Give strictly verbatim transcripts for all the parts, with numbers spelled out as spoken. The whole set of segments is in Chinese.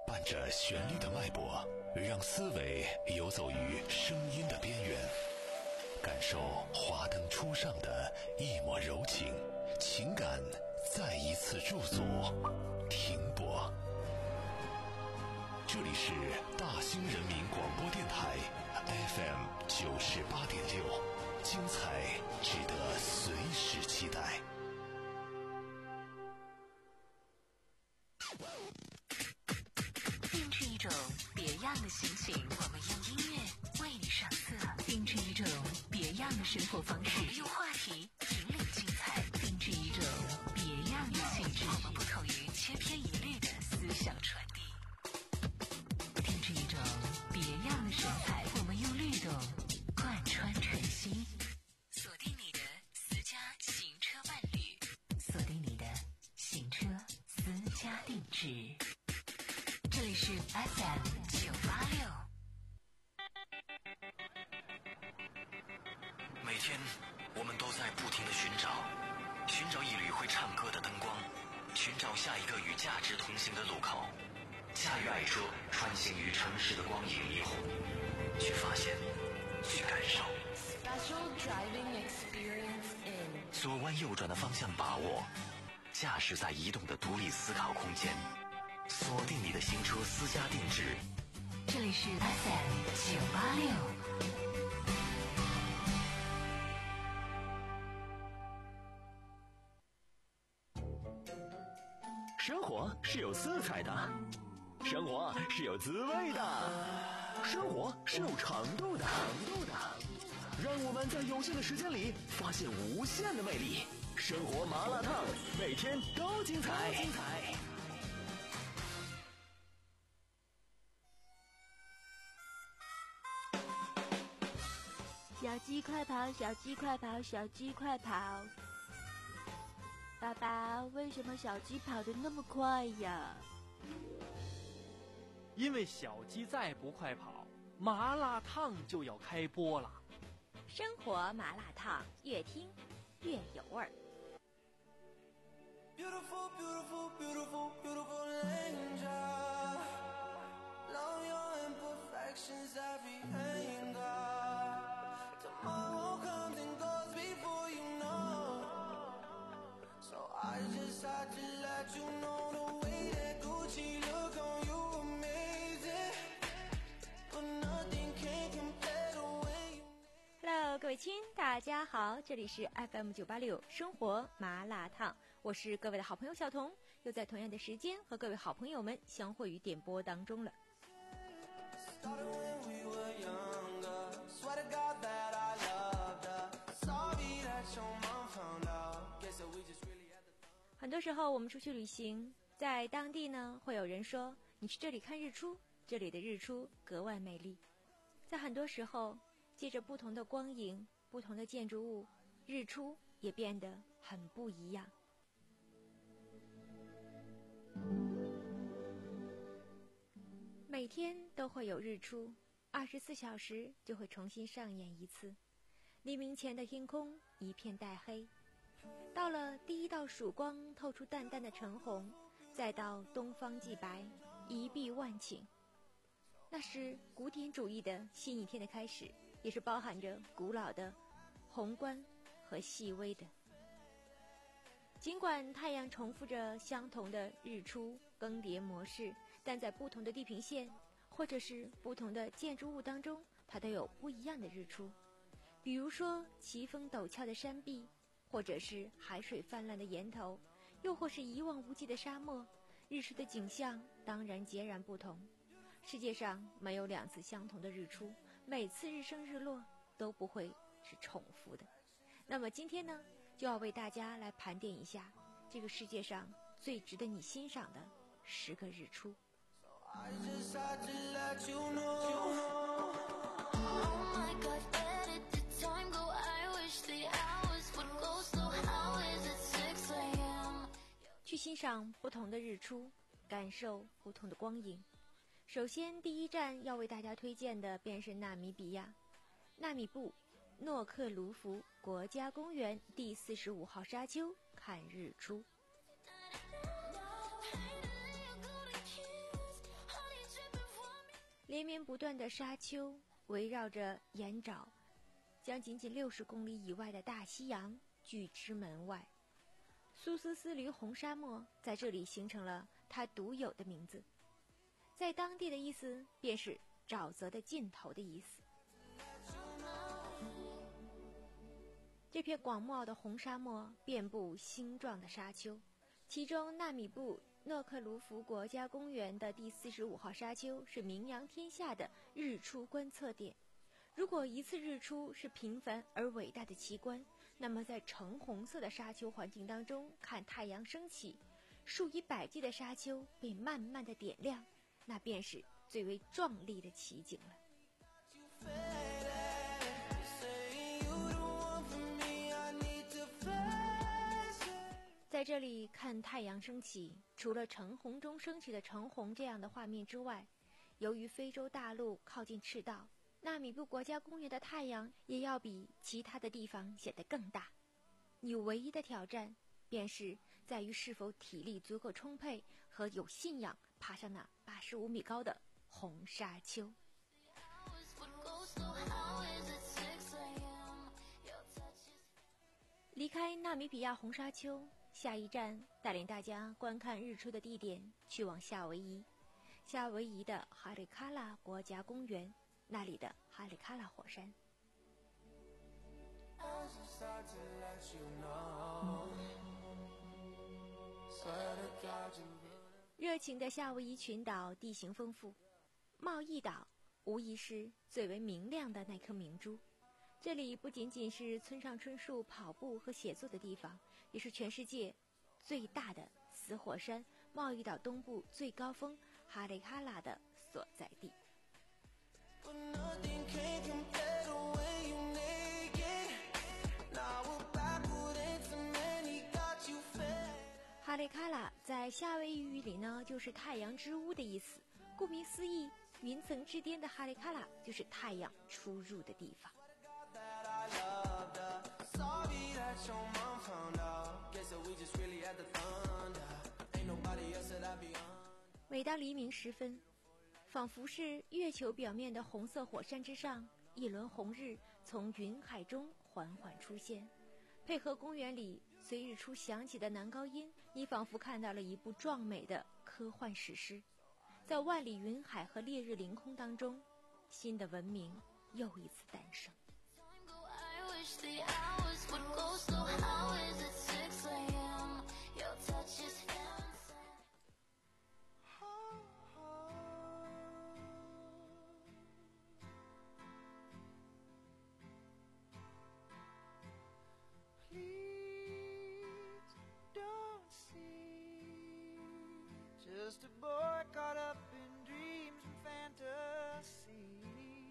伴着旋律的脉搏，让思维游走于声音的边缘，感受华灯初上的一抹柔情，情感再一次驻足停泊。这里是大兴人民广播电台 F M 九十八点六，精彩值得随时期待。 定制一种别样的心情，我们用音乐为你上色；定制一种别样的生活方式，我们用话题引领精彩；定制一种别样的气质，我们不同于千篇一律的思想传递；定制一种别样的神采，我们用律动贯穿晨曦。锁定你的私家行车伴侣，锁定你的行车私家定制。这里是 F M 九八六。 每天我们都在不停地寻找，寻找一缕会唱歌的灯光，寻找下一个与价值同行的路口。驾驭爱车，穿行于城市的光影霓虹，去发现，去感受。 Special driving experience in 左弯右转的方向把握，驾驶在移动的独立思考空间。锁定你的行车私家定制， 这里是 F M 九八六。 生活是有色彩的，生活是有滋味的，生活是有长度的。让我们在有限的时间里发现无限的魅力。生活麻辣烫，每天都精彩。精彩。 小鸡快跑，小鸡快跑，小鸡快跑！爸爸，为什么小鸡跑得那么快呀？ 因为小鸡再不快跑，麻辣烫就要开播了。 生活麻辣烫，越听越有味儿。 Beautiful, beautiful, beautiful, beautiful angel. Love your imperfections, every anger. Tomorrow comes and goes before you know. So I just had to let you know the way that Gucci look on you amazing. But nothing can compare the way you Hello， 各位亲，大家好，这里是 F M 九八六生活麻辣烫，我是各位的好朋友小彤，又在同样的时间和各位好朋友们相会于点播当中了。很多时候我们出去旅行，在当地呢会有人说你去这里看日出，这里的日出格外美丽。在很多时候借着不同的光影，不同的建筑物，日出也变得很不一样。每天都会有日出，二十四小时就会重新上演一次。黎明前的天空一片带黑，到了第一道曙光透出淡淡的橙红，再到东方既白，一碧万顷。那是古典主义的新一天的开始，也是包含着古老的宏观和细微的。尽管太阳重复着相同的日出更迭模式，但在不同的地平线或者是不同的建筑物当中，它都有不一样的日出。比如说奇峰陡峭的山壁，或者是海水泛滥的岩头，又或是一望无际的沙漠，日出的景象当然截然不同。世界上没有两次相同的日出，每次日升日落都不会是重复的。那么今天呢，就要为大家来盘点一下这个世界上最值得你欣赏的十个日出。 I just had to let you know. Oh my God, where did the time go? I wish the hours would go slow. How is it six a.m.? 去欣赏不同的日出，感受不同的光影。首先第一站要为大家推荐的便是纳米比亚，纳米布诺克卢福国家公园第四十五号沙丘看日出。 连绵不断的沙丘围绕着岩沼，将仅仅六十公里以外的大西洋拒之门外。苏斯斯驴红沙漠在这里形成了它独有的名字，在当地的意思便是沼泽的尽头的意思。这片广袤的红沙漠遍布星状的沙丘，其中纳米布诺克卢福国家公园的第四十五号沙丘是名扬天下的日出观测点。如果一次日出是平凡而伟大的奇观，那么在橙红色的沙丘环境当中看太阳升起，数以百计的沙丘被慢慢的点亮，那便是最为壮丽的奇景了。在这里看太阳升起，除了橙红中升起的橙红这样的画面之外，由于非洲大陆靠近赤道，纳米布国家公园的太阳也要比其他的地方显得更大。你唯一的挑战便是在于是否体力足够充沛和有信仰爬上那八十五米高的红沙丘。离开纳米比亚红沙丘，下一站带领大家观看日出的地点去往夏威夷，夏威夷的哈里卡拉国家公园，那里的哈里卡拉火山。热情的夏威夷群岛地形丰富，贸易岛无疑是最为明亮的那颗明珠。这里不仅仅是村上春树跑步和写作的地方，也是全世界最大的死火山贸易岛东部最高峰哈里卡拉的所在地。哈里卡拉在夏威夷语里呢，就是太阳之屋的意思。顾名思义，云层之巅的哈里卡拉就是太阳出入的地方。每当黎明时分，仿佛是月球表面的红色火山之上，一轮红日从云海中缓缓出现，配合公园里随日出响起的男高音，你仿佛看到了一部壮美的科幻史诗。在万里云海和烈日凌空当中，新的文明又一次诞生。 Just a boy caught up in dreams and fantasy.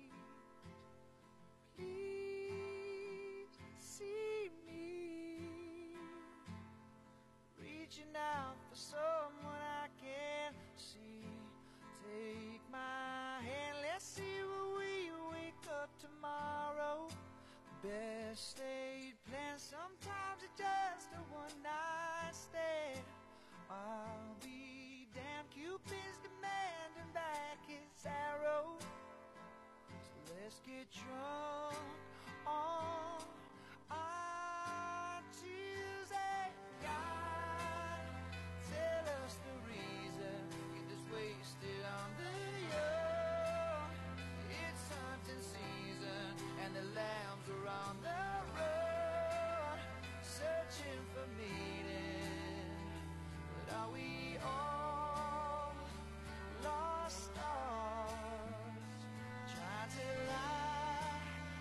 Please see me reaching out for someone I can't see. Take my hand, let's see where we wake up tomorrow. Best laid plans, sometimes it's just a one night stand. I'll be damned, Cupid's demanding back his arrow. So let's get drunk on our Tuesday. God, tell us the reason get this wasted on the young. It's hunting season and the lambs are on the road, searching for meaning. But are we all lost stars, trying to lie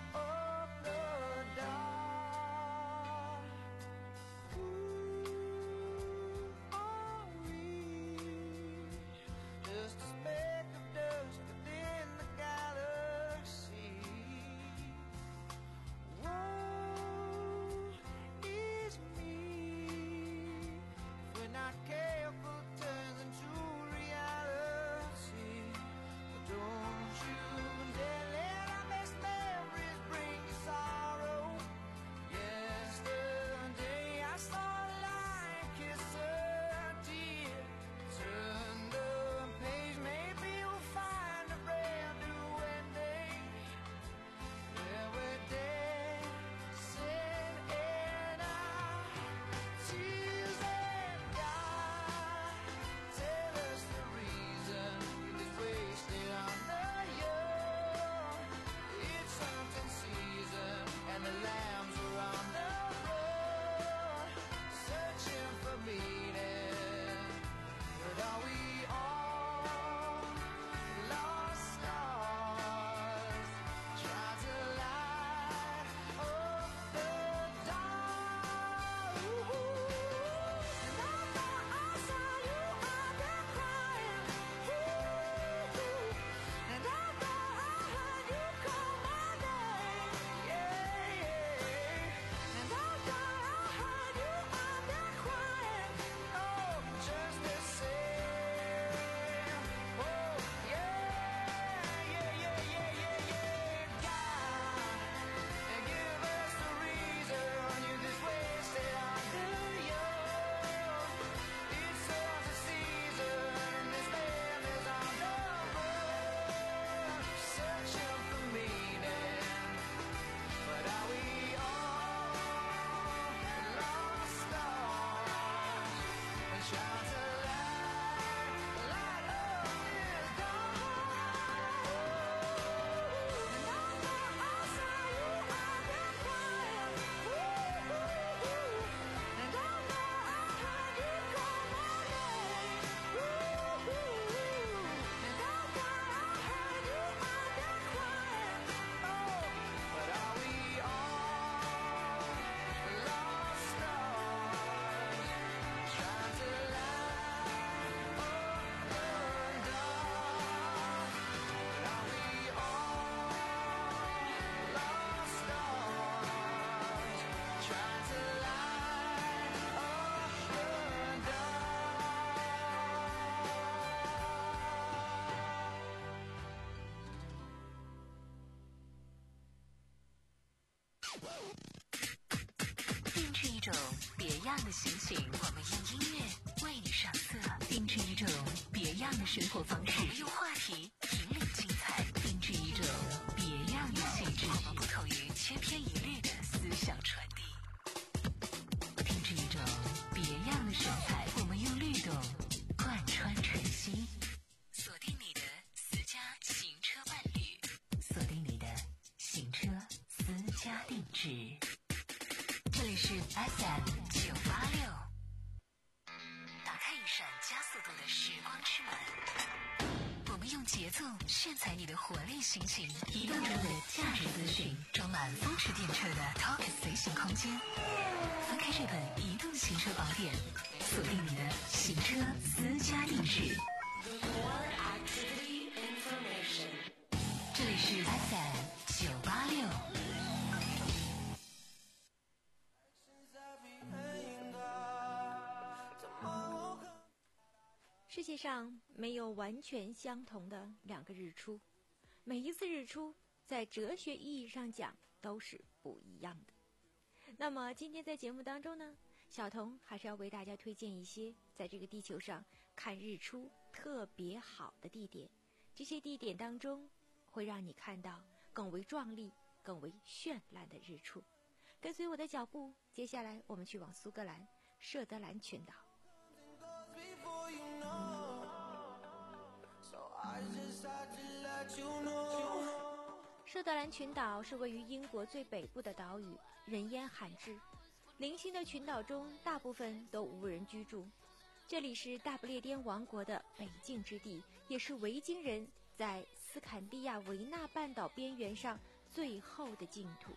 种别样的心情，我们用音乐为你上色，定制一种别样的生活方式，我们用话题引领精彩，定制一种别样的气质，我们不同于千篇一律的思想传递，定制一种别样的神采，我们用律动贯穿晨曦，锁定你的私家行车伴侣，锁定你的行车私家定制。这里是 F M 九八六，打开一扇加速度的时光之门，我们用节奏炫彩你的活力心情，移动中的价值资讯，装满风驰电掣的 Talk 随行空间。翻开这本移动行车宝典，锁定你的行车私家定制。这里是 F M 九八六。 世界上没有完全相同的两个日出，每一次日出在哲学意义上讲都是不一样的。那么今天在节目当中呢，小童还是要为大家推荐一些在这个地球上看日出特别好的地点，这些地点当中会让你看到更为壮丽更为绚烂的日出。跟随我的脚步，接下来我们去往苏格兰舍德兰群岛。舍德兰群岛是位于英国最北部的岛屿，人烟罕至，零星的群岛中大部分都无人居住。这里是大不列颠王国的北境之地，也是维京人在斯堪的亚维纳半岛边缘上最后的净土。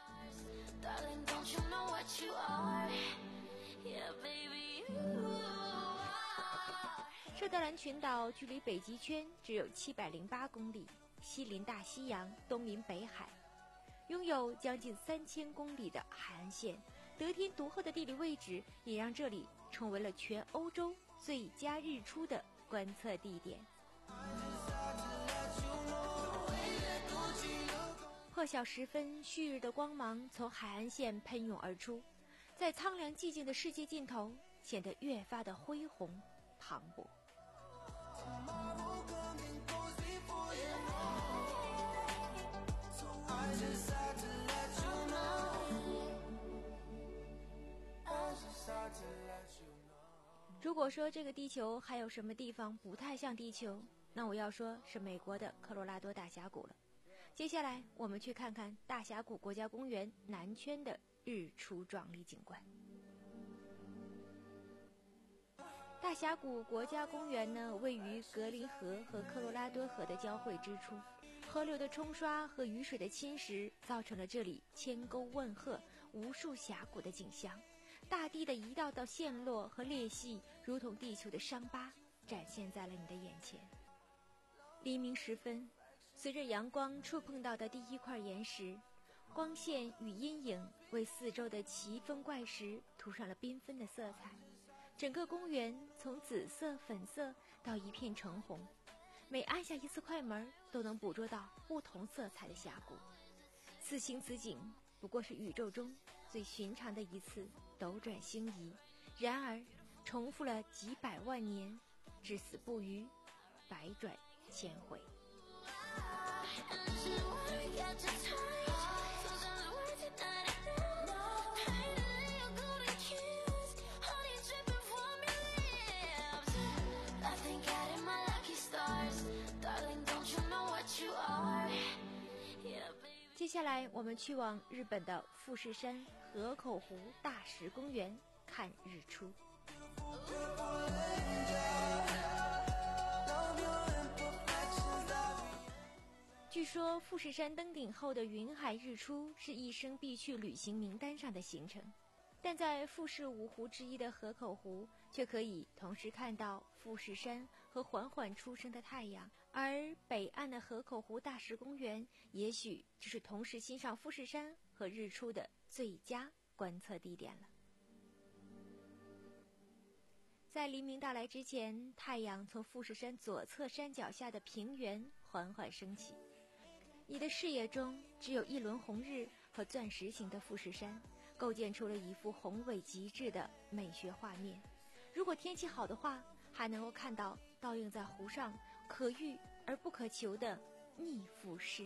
舍德兰群岛距离北极圈只有七百零八公里，西临大西洋，东临北海，拥有将近三千公里的海岸线，得天独厚的地理位置也让这里成为了全欧洲最佳日出的观测地点。破晓时分，旭日的光芒从海岸线喷涌而出，在苍凉寂静的世界尽头显得越发的恢宏磅礴。如果说这个地球还有什么地方不太像地球，那我要说是美国的科罗拉多大峡谷了。接下来我们去看看大峡谷国家公园南圈的日出壮丽景观。大峡谷国家公园呢，位于格林河和科罗拉多河的交汇之处，河流的冲刷和雨水的侵蚀造成了这里千沟万壑、无数峡谷的景象。大地的一道道线落和裂隙，如同地球的伤疤，展现在了你的眼前。黎明时分，随着阳光触碰到的第一块岩石，光线与阴影为四周的奇峰怪石涂上了缤纷的色彩。整个公园从紫色、粉色到一片橙红，每按下一次快门，都能捕捉到不同色彩的峡谷。此情此景，不过是宇宙中最寻常的一次斗转星移，然而重复了几百万年，至死不渝，百转千回。接下来我们去往日本的富士山河口湖大石公园看日出。据说富士山登顶后的云海日出是一生必去旅行名单上的行程，但在富士五湖之一的河口湖却可以同时看到富士山和缓缓出生的太阳，而北岸的河口湖大石公园也许就是同时欣赏富士山和日出的最佳观测地点了。在黎明到来之前，太阳从富士山左侧山脚下的平原缓缓升起，你的视野中只有一轮红日和钻石形的富士山， 构建出了一幅宏伟极致的美学画面。如果天气好的话，还能够看到倒映在湖上可遇而不可求的逆浮式。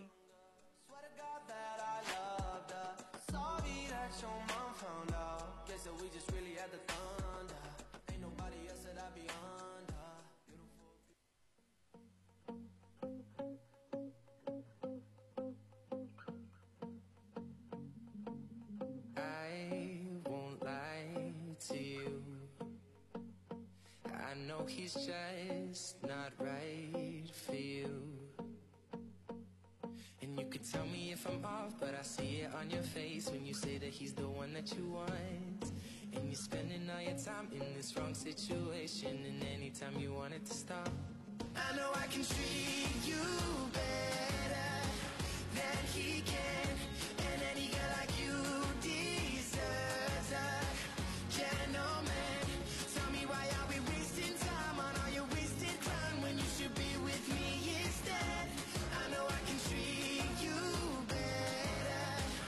I know he's just not right for you. And you could tell me if I'm off, but I see it on your face when you say that he's the one that you want. And you're spending all your time in this wrong situation, and anytime you want it to stop, I know I can treat you better than he can. And any girl like you deserves a gentleman. Tell me why are we wasting time on all your wasted time when you should be with me instead? I know I can treat you better,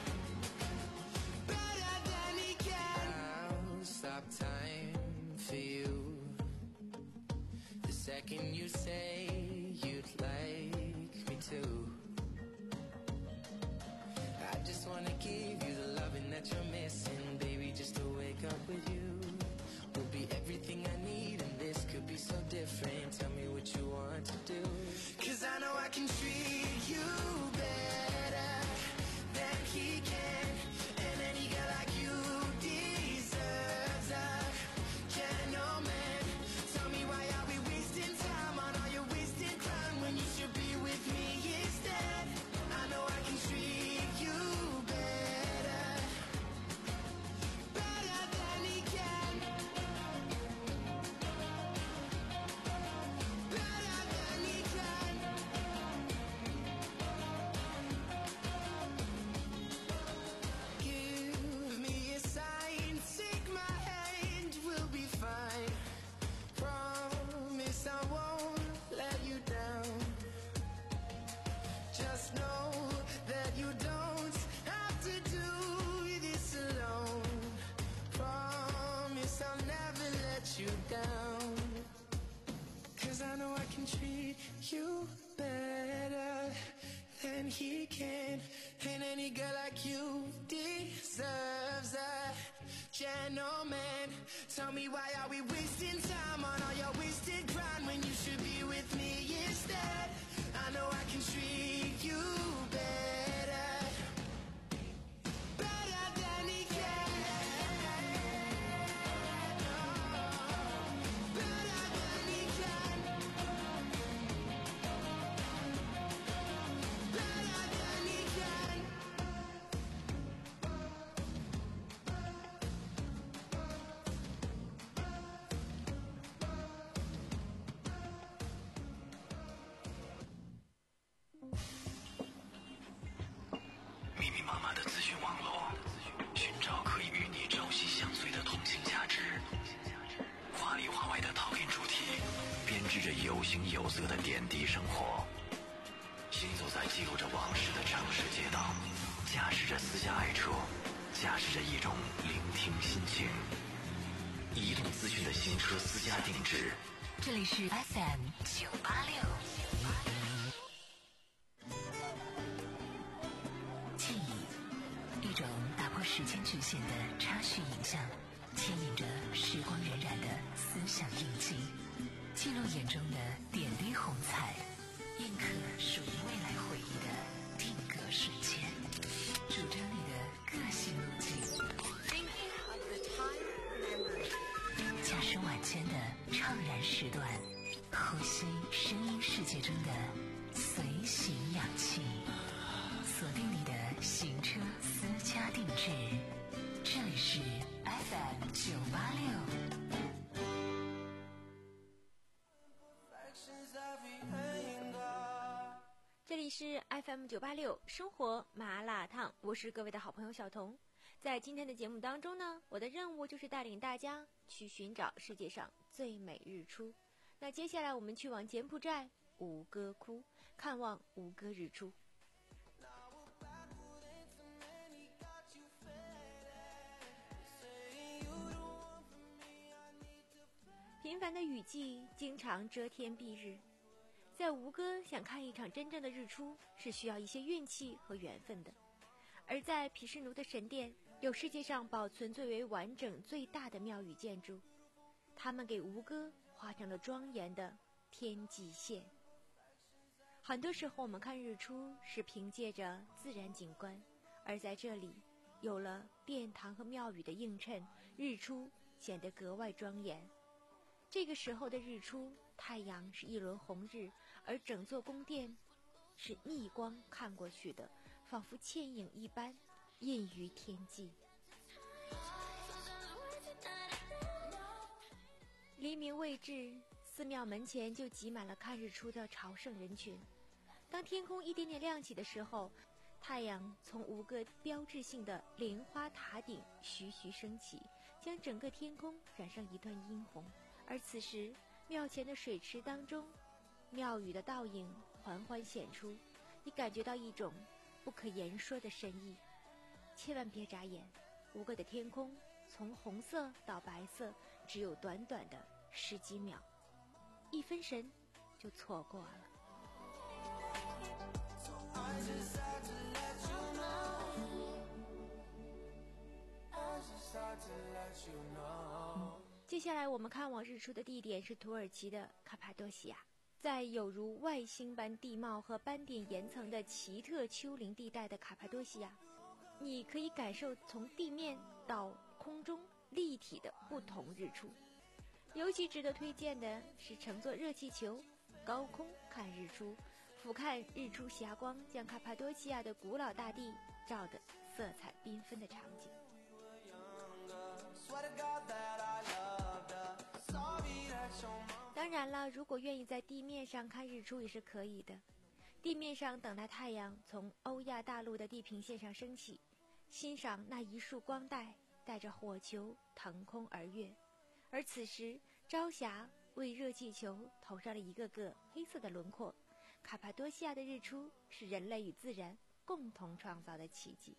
better than he can. I'll stop time for you the second you say you'd like me to. I just wanna give you the loving that you're missing, baby, just to wake up with you will be everything I need, and this could be so different. Tell me what you want to do, 'cause I know I can treat you better than he can. And any girl like you deserves a gentleman. Tell me why are we wasting time on all your wasted time when you should be with me instead? I know I can treat you better, better than he can, better than he can. Give me a sign, take my hand, we'll be fine. Promise I won't let you down. Just know that you don't have to do this alone. Promise I'll never let you down, 'cause I know I can treat you better than he can. And any girl like you deserves a gentleman. Tell me why are we wasting time on all your wasted grind when you should be with me instead? I know I can treat you better, better than he can, better than he can, better than he can. 有形有色的点滴生活，行走在记录着往事的城市街道，驾驶着私家爱车，驾驶着一种聆听心情。移动资讯的新车私家定制， 这里是 F M 九八六。记忆，一种打破时间局限的插叙影像，牵引着时光荏苒的思想印记。记录眼中的点滴红彩，印刻属于未来回忆的定格瞬间，主张你的个性路径。驾驶晚间的怅然时段，呼吸声音世界中的随行氧气，锁定你的行车私家定制。这里是 F M 九八六。 这里是 F M 九八六生活麻辣烫，我是各位的好朋友小童。在今天的节目当中呢，我的任务就是带领大家去寻找世界上最美日出。那接下来我们去往柬埔寨吴哥窟，看望吴哥日出。 频繁的雨季经常遮天蔽日，在吴哥想看一场真正的日出是需要一些运气和缘分的。而在毗湿奴的神殿，有世界上保存最为完整最大的庙宇建筑，他们给吴哥画上了庄严的天际线。很多时候我们看日出是凭借着自然景观，而在这里有了殿堂和庙宇的映衬，日出显得格外庄严。这个时候的日出，太阳是一轮红日，而整座宫殿是逆光看过去的，仿佛倩影一般映于天际。黎明未至，寺庙门前就挤满了看日出的朝圣人群。当天空一点点亮起的时候，太阳从五个标志性的莲花塔顶徐徐升起，将整个天空染上一段殷红。而此时庙前的水池当中，庙宇的倒影缓缓显出，你感觉到一种不可言说的深意。千万别眨眼，吴哥的天空从红色到白色只有短短的十几秒，一分神就错过了。接下来我们看往日出的地点是土耳其的卡帕多西亚。在有如外星般地貌和斑点岩层的奇特丘陵地带的卡帕多西亚，你可以感受从地面到空中立体的不同日出。尤其值得推荐的是乘坐热气球高空看日出，俯瞰日出霞光将卡帕多西亚的古老大地照得色彩缤纷的场景。当然了，如果愿意在地面上看日出也是可以的。地面上等待太阳从欧亚大陆的地平线上升起，欣赏那一束光带带着火球腾空而跃。而此时朝霞为热气球投上了一个个黑色的轮廓。卡帕多西亚的日出是人类与自然共同创造的奇迹。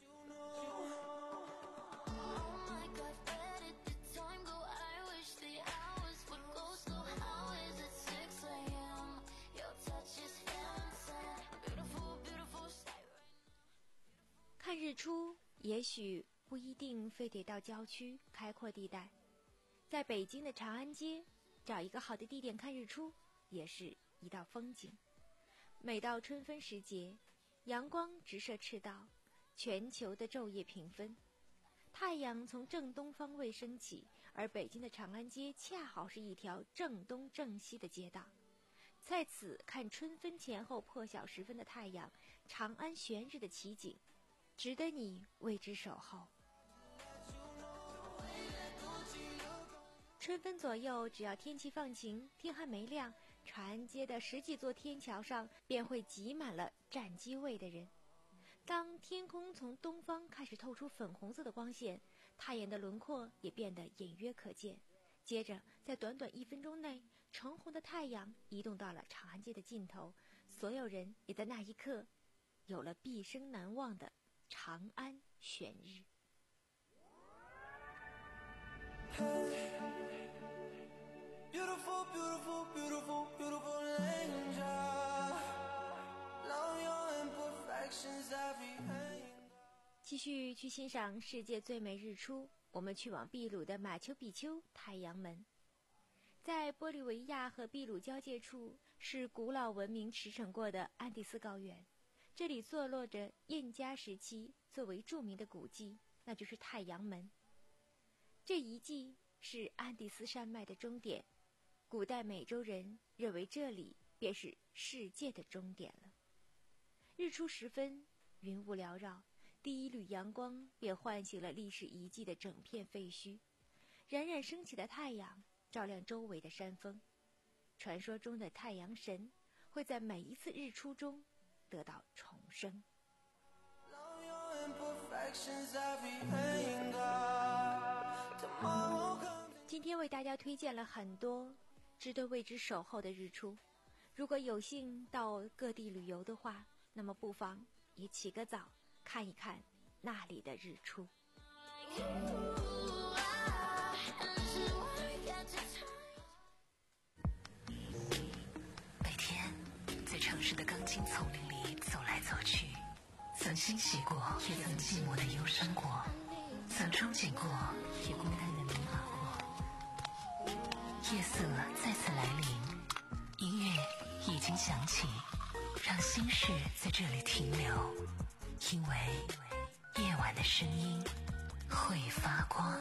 看日出也许不一定非得到郊区开阔地带，在北京的长安街找一个好的地点看日出也是一道风景。每到春分时节，阳光直射赤道，全球的昼夜平分，太阳从正东方位升起，而北京的长安街恰好是一条正东正西的街道。在此看春分前后破晓时分的太阳，长安悬日的奇景，值得你为之守候。春分左右，只要天气放晴，天还没亮，长安街的十几座天桥上便会挤满了占机位的人。当天空从东方开始透出粉红色的光线，太阳的轮廓也变得隐约可见。接着在短短一分钟内，橙红的太阳移动到了长安街的尽头，所有人也在那一刻有了毕生难忘的长安悬日。 Beautiful, beautiful, beautiful, beautiful angel. Love your imperfections, every 继续去欣赏世界最美日出，我们去往秘鲁的马丘比丘太阳门。在玻利维亚和秘鲁交界处是古老文明驰骋过的安第斯高原，这里坐落着印加时期最为著名的古迹，那就是太阳门。这遗迹是安第斯山脉的终点，古代美洲人认为这里便是世界的终点了。日出时分，云雾缭绕，第一缕阳光便唤醒了历史遗迹的整片废墟。冉冉升起的太阳照亮周围的山峰，传说中的太阳神会在每一次日出中得到重生。今天为大家推荐了很多值得为之守候的日出，如果有幸到各地旅游的话，那么不妨也起个早看一看那里的日出。 曾欣喜过，也曾寂寞的忧伤过，曾憧憬过，也孤单的迷茫过。夜色再次来临，音乐已经响起，让心事在这里停留，因为夜晚的声音会发光。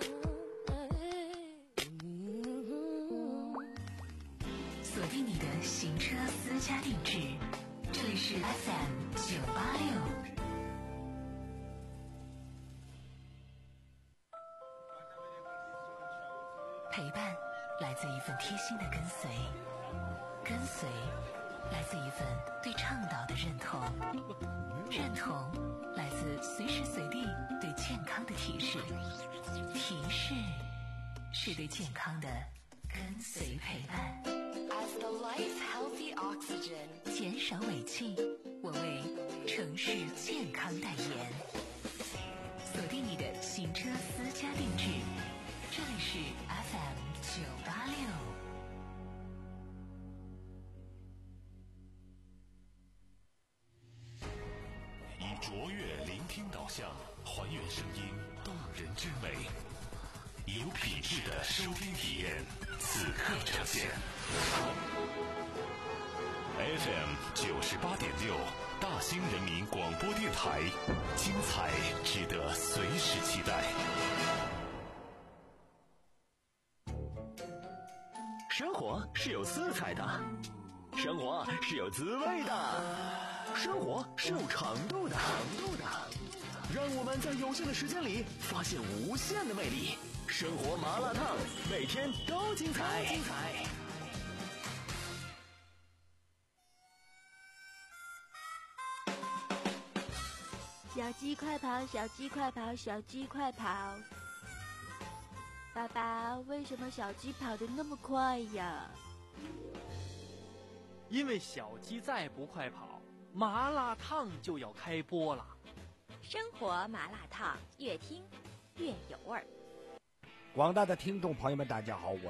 锁定你的行车私家定制，这里是 F M 九八六。陪伴来自一份贴心的跟随，跟随来自一份对倡导的认同，认同来自随时随地对健康的提示，提示是对健康的跟随陪伴。 As the life healthy oxygen， 减少尾气，我为城市健康代言。锁定你的行车私家定制，这里是 F M 九八六。 以卓越聆听导向，还原声音动人之美，有品质的收听体验，此刻呈现。F M 九十八点六，大兴人民广播电台，精彩值得随时期待。 生活是有色彩的，生活是有滋味的，生活是有长度的，长度的。让我们在有限的时间里发现无限的魅力。生活麻辣烫，每天都精彩。精彩。 小鸡快跑，小鸡快跑，小鸡快跑！爸爸，为什么小鸡跑得那么快呀？ 因为小鸡再不快跑，麻辣烫就要开播了。 生活麻辣烫，越听越有味儿。 广大的听众朋友们，大家好，我